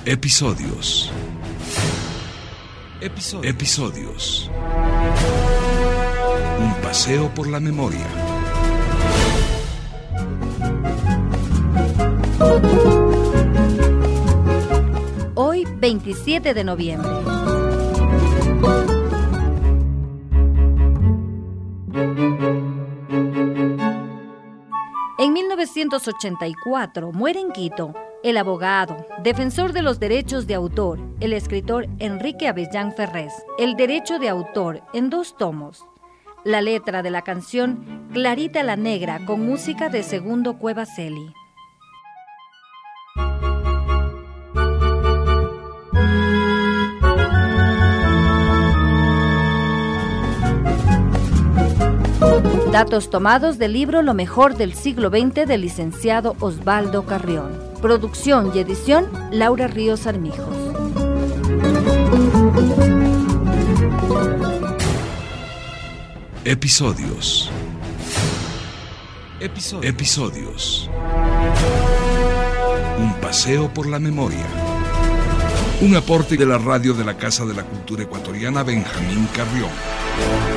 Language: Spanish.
Episodios. Un paseo por la memoria. Hoy, 27 de noviembre. En 1984 muere en Quito el abogado, defensor de los derechos de autor, el escritor Enrique Avellán Ferrés. El derecho de autor en 2 tomos. La letra de la canción Clarita la Negra con música de Segundo Cuevas Celi. Datos tomados del libro Lo mejor del siglo XX del licenciado Osvaldo Carrión. Producción y edición Laura Ríos Armijos. Episodios. Un paseo por la memoria. Un aporte de la radio de la Casa de la Cultura Ecuatoriana Benjamín Carrión.